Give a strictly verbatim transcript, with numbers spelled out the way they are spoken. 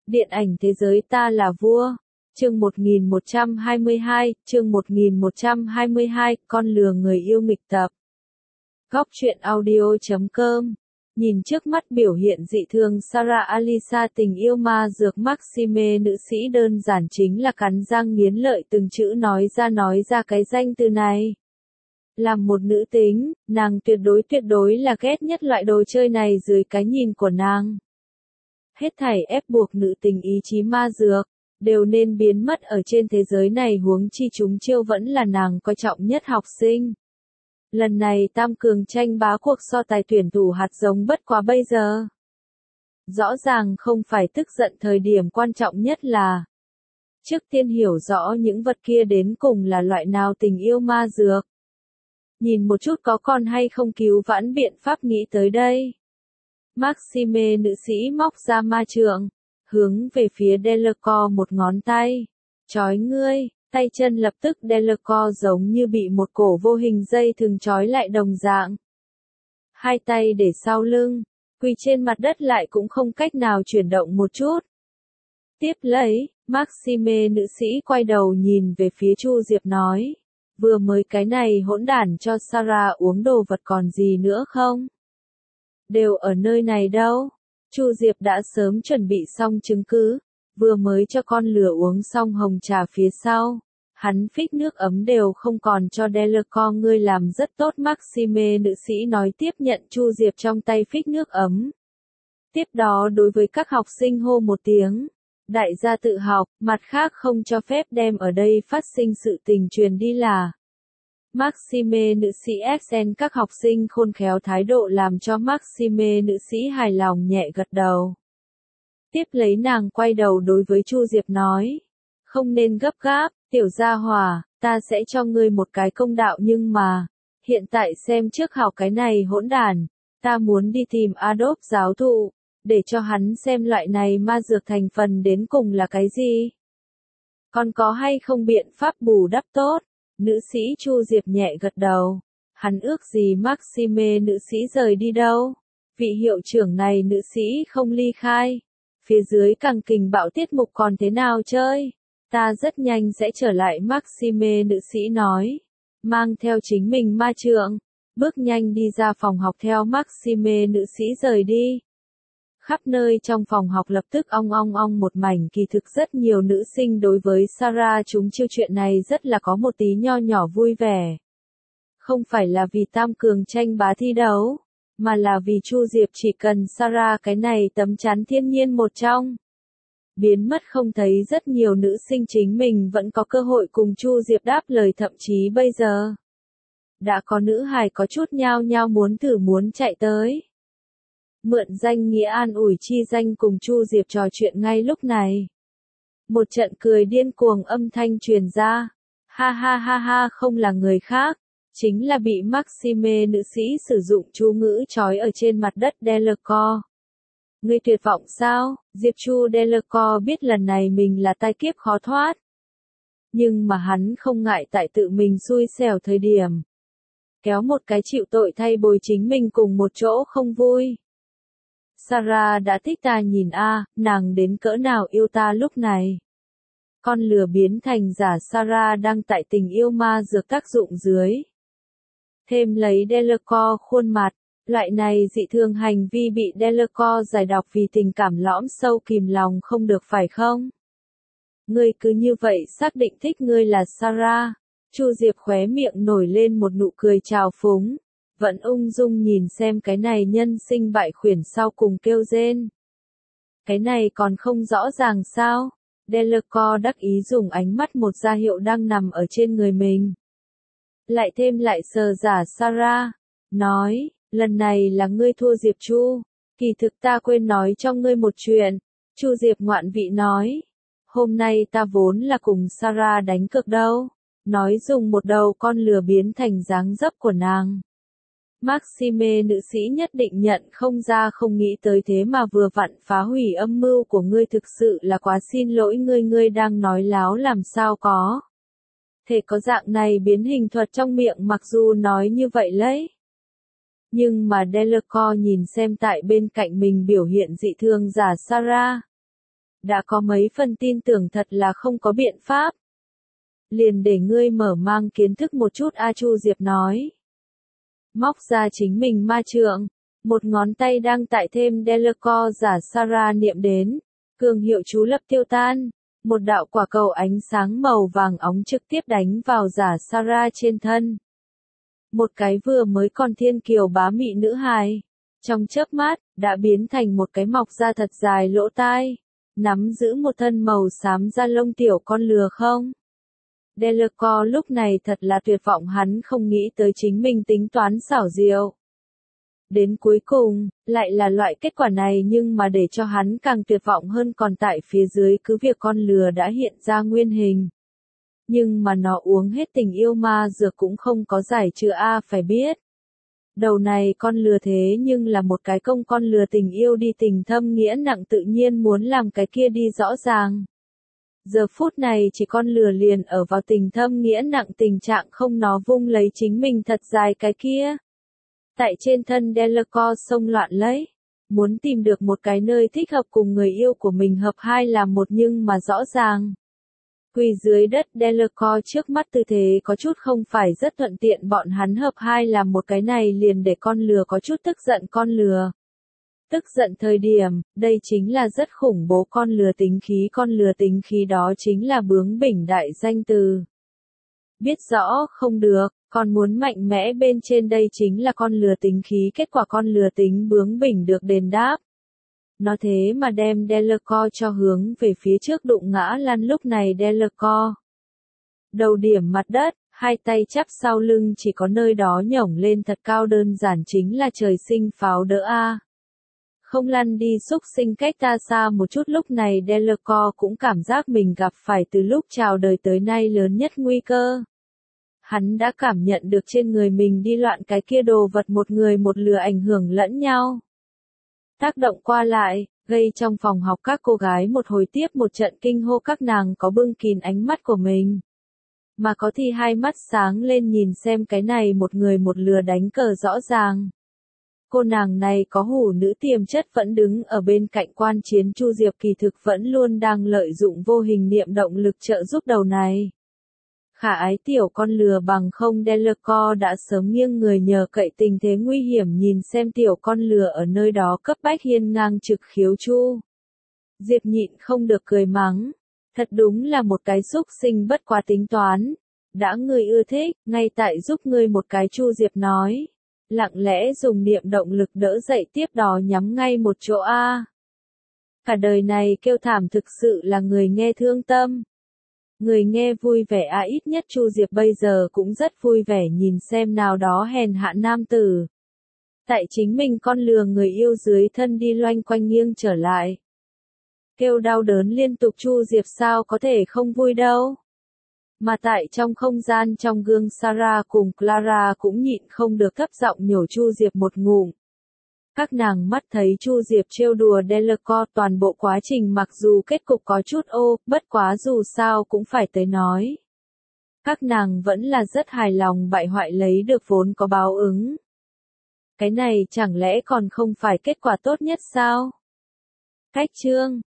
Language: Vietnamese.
Điện ảnh thế giới ta là vua. Chương một nghìn một trăm hai mươi hai, chương một nghìn một trăm hai mươi hai, con lừa người yêu nghịch tập. Góc truyện audio chấm com. Nhìn trước mắt biểu hiện dị thường Sarah Alisa tình yêu ma dược Maxime, nữ sĩ đơn giản chính là cắn răng nghiến lợi từng chữ nói ra nói ra cái danh từ này. Làm một nữ tính, nàng tuyệt đối tuyệt đối là ghét nhất loại đồ chơi này dưới cái nhìn của nàng. Hết thảy ép buộc nữ tính ý chí ma dược, đều nên biến mất ở trên thế giới này, huống chi chúng chiêu vẫn là nàng coi trọng nhất học sinh. Lần này tam cường tranh bá cuộc so tài tuyển thủ hạt giống bất quá bây giờ. Rõ ràng không phải tức giận, thời điểm quan trọng nhất là trước tiên hiểu rõ những vật kia đến cùng là loại nào tình yêu ma dược. Nhìn một chút có còn hay không cứu vãn biện pháp nghĩ tới đây. Maxime nữ sĩ móc ra ma trượng, hướng về phía Delacour một ngón tay. Chói ngươi, tay chân lập tức Delacour giống như bị một cổ vô hình dây thừng trói lại đồng dạng. Hai tay để sau lưng, quỳ trên mặt đất lại cũng không cách nào chuyển động một chút. Tiếp lấy, Maxime nữ sĩ quay đầu nhìn về phía Chu Diệp nói. Vừa mới cái này hỗn đản cho Sarah uống đồ vật còn gì nữa không? Đều ở nơi này đâu. Chu Diệp đã sớm chuẩn bị xong chứng cứ, vừa mới cho con lừa uống xong hồng trà phía sau. Hắn phích nước ấm đều không còn cho Delacour, ngươi làm rất tốt. Maxime nữ sĩ nói, tiếp nhận Chu Diệp trong tay phích nước ấm. Tiếp đó đối với các học sinh hô một tiếng. Đại gia tự học, mặt khác không cho phép đem ở đây phát sinh sự tình truyền đi là. Maxime nữ sĩ Xen các học sinh khôn khéo thái độ làm cho Maxime nữ sĩ hài lòng nhẹ gật đầu. Tiếp lấy nàng quay đầu đối với Chu Diệp nói. Không nên gấp gáp, tiểu gia hỏa, ta sẽ cho ngươi một cái công đạo, nhưng mà, hiện tại xem trước học cái này hỗn đản, ta muốn đi tìm Adolf giáo thụ, để cho hắn xem loại này ma dược thành phần đến cùng là cái gì. Còn có hay không biện pháp bù đắp tốt? Nữ sĩ Chu Diệp nhẹ gật đầu. Hắn ước gì Maxime nữ sĩ rời đi đâu? Vị hiệu trưởng này nữ sĩ không ly khai. Phía dưới càng kình bạo tiết mục còn thế nào chơi? Ta rất nhanh sẽ trở lại, Maxime nữ sĩ nói. Mang theo chính mình ma trượng, bước nhanh đi ra phòng học theo Maxime nữ sĩ rời đi. Khắp nơi trong phòng học lập tức ong ong ong một mảnh, kỳ thực rất nhiều nữ sinh đối với Sarah chúng chiêu chuyện này rất là có một tí nho nhỏ vui vẻ. Không phải là vì tam cường tranh bá thi đấu, mà là vì Chu Diệp chỉ cần Sarah cái này tấm chắn thiên nhiên một trong. Biến mất không thấy, rất nhiều nữ sinh chính mình vẫn có cơ hội cùng Chu Diệp đáp lời, thậm chí bây giờ. Đã có nữ hài có chút nhao nhao muốn thử muốn chạy tới. Mượn danh nghĩa an ủi chi danh cùng Chu Diệp trò chuyện ngay lúc này. Một trận cười điên cuồng âm thanh truyền ra. Ha ha ha ha, không là người khác. Chính là bị Maxime nữ sĩ sử dụng chú ngữ trói ở trên mặt đất Delacour. Ngươi tuyệt vọng sao? Diệp Chu Delacour biết lần này mình là tai kiếp khó thoát. Nhưng mà hắn không ngại tại tự mình xui xẻo thời điểm. Kéo một cái chịu tội thay bồi chính mình cùng một chỗ không vui. Sarah đã thích ta, nhìn a, nàng đến cỡ nào yêu ta lúc này. Con lừa biến thành giả Sarah đang tại tình yêu ma dược tác dụng dưới. Thêm lấy Delacour khuôn mặt, loại này dị thường hành vi bị Delacour giải đọc vì tình cảm lõm sâu kìm lòng không được, phải không? Ngươi cứ như vậy xác định thích ngươi là Sarah. Chu Diệp khóe miệng nổi lên một nụ cười trào phúng. Vẫn ung dung nhìn xem cái này nhân sinh bại khuyển sau cùng kêu rên. Cái này còn không rõ ràng sao? Delacour đắc ý dùng ánh mắt một ra hiệu đang nằm ở trên người mình. Lại thêm lại sờ giả Sarah. Nói, lần này là ngươi thua Diệp Chu. Kỳ thực ta quên nói cho ngươi một chuyện. Chu Diệp ngoạn vị nói. Hôm nay ta vốn là cùng Sarah đánh cược đâu. Nói dùng một đầu con lừa biến thành dáng dấp của nàng. Maxime nữ sĩ nhất định nhận không ra, không nghĩ tới thế mà vừa vặn phá hủy âm mưu của ngươi, thực sự là quá xin lỗi ngươi, ngươi đang nói láo làm sao có. Thể có dạng này biến hình thuật trong miệng, mặc dù nói như vậy lấy. Nhưng mà Delacour nhìn xem tại bên cạnh mình biểu hiện dị thường giả Sarah. đã có mấy phần tin tưởng thật là không có biện pháp. Liền để ngươi mở mang kiến thức một chút A Chu Diệp nói. Móc ra chính mình ma trượng, một ngón tay đang tại thêm Delacour giả Sarah niệm đến, cường hiệu chú lập tiêu tan, một đạo quả cầu ánh sáng màu vàng óng trực tiếp đánh vào giả Sarah trên thân. Một cái vừa mới còn thiên kiều bá mị nữ hài, trong chớp mắt, đã biến thành một cái mọc da thật dài lỗ tai, nắm giữ một thân màu xám da lông tiểu con lừa không. Delacour lúc này thật là tuyệt vọng, hắn không nghĩ tới chính mình tính toán xảo diệu. Đến cuối cùng, lại là loại kết quả này, nhưng mà để cho hắn càng tuyệt vọng hơn còn tại phía dưới cứ việc con lừa đã hiện ra nguyên hình. Nhưng mà nó uống hết tình yêu ma dược cũng không có giải trừ a phải biết. Đầu này con lừa thế nhưng là một cái công con lừa tình yêu đi tình thâm nghĩa nặng, tự nhiên muốn làm cái kia đi rõ ràng. Giờ phút này chỉ con lừa liền ở vào tình thâm nghĩa nặng tình trạng không, nó vung lấy chính mình thật dài cái kia. Tại trên thân Delacour xông loạn lấy, muốn tìm được một cái nơi thích hợp cùng người yêu của mình hợp hai làm một, nhưng mà rõ ràng. Quỳ dưới đất Delacour trước mắt tư thế có chút không phải rất thuận tiện, bọn hắn hợp hai làm một cái này liền để con lừa có chút tức giận. Con lừa tức giận thời điểm, đây chính là rất khủng bố. Con lừa tính khí, con lừa tính khí đó chính là bướng bỉnh đại danh từ. Biết rõ không được, còn muốn mạnh mẽ bên trên, đây chính là con lừa tính khí, kết quả con lừa tính bướng bỉnh được đền đáp. Nó thế mà đem Delacour cho hướng về phía trước đụng ngã lăn. Lúc này Delacour đầu điểm mặt đất, hai tay chắp sau lưng, chỉ có nơi đó nhổng lên thật cao, đơn giản chính là trời sinh pháo đỡ a. Không lăn đi xúc sinh, cách ta xa một chút. Lúc này Delacour cũng cảm giác mình gặp phải từ lúc chào đời tới nay lớn nhất nguy cơ. Hắn đã cảm nhận được trên người mình đi loạn cái kia đồ vật, một người một lừa ảnh hưởng lẫn nhau. Tác động qua lại, gây trong phòng học các cô gái một hồi tiếp một trận kinh hô, các nàng có bưng kín ánh mắt của mình. Mà có thì hai mắt sáng lên nhìn xem cái này một người một lừa đánh cờ rõ ràng. Cô nàng này có hủ nữ tiềm chất, vẫn đứng ở bên cạnh quan chiến. Chu Diệp kỳ thực vẫn luôn đang lợi dụng vô hình niệm động lực trợ giúp đầu này. Khả ái tiểu con lừa, bằng không Delacour đã sớm nghiêng người nhờ cậy tình thế nguy hiểm nhìn xem tiểu con lừa ở nơi đó cấp bách hiên ngang trực khiếu. Chu Diệp nhịn không được cười mắng, thật đúng là một cái xúc sinh bất quá tính toán. Đã ngươi ưa thích, ngay tại giúp ngươi một cái. Chu Diệp nói, lặng lẽ dùng niệm động lực đỡ dậy, tiếp đó nhắm ngay một chỗ a. Cả đời này kêu thảm thực sự là người nghe thương tâm. Người nghe vui vẻ à, ít nhất Chu Diệp bây giờ cũng rất vui vẻ nhìn xem nào đó hèn hạ nam tử. Tại chính mình con lừa người yêu dưới thân đi loanh quanh nghiêng trở lại. Kêu đau đớn liên tục, Chu Diệp sao có thể không vui đâu. Mà tại trong không gian trong gương, Sarah cùng Clara cũng nhịn không được thấp giọng nhổ Chu Diệp một ngụm. Các nàng mắt thấy Chu Diệp trêu đùa Delacour toàn bộ quá trình, mặc dù kết cục có chút ô, bất quá dù sao cũng phải tới nói. Các nàng vẫn là rất hài lòng, bại hoại lấy được vốn có báo ứng. Cái này chẳng lẽ còn không phải kết quả tốt nhất sao? Cách chương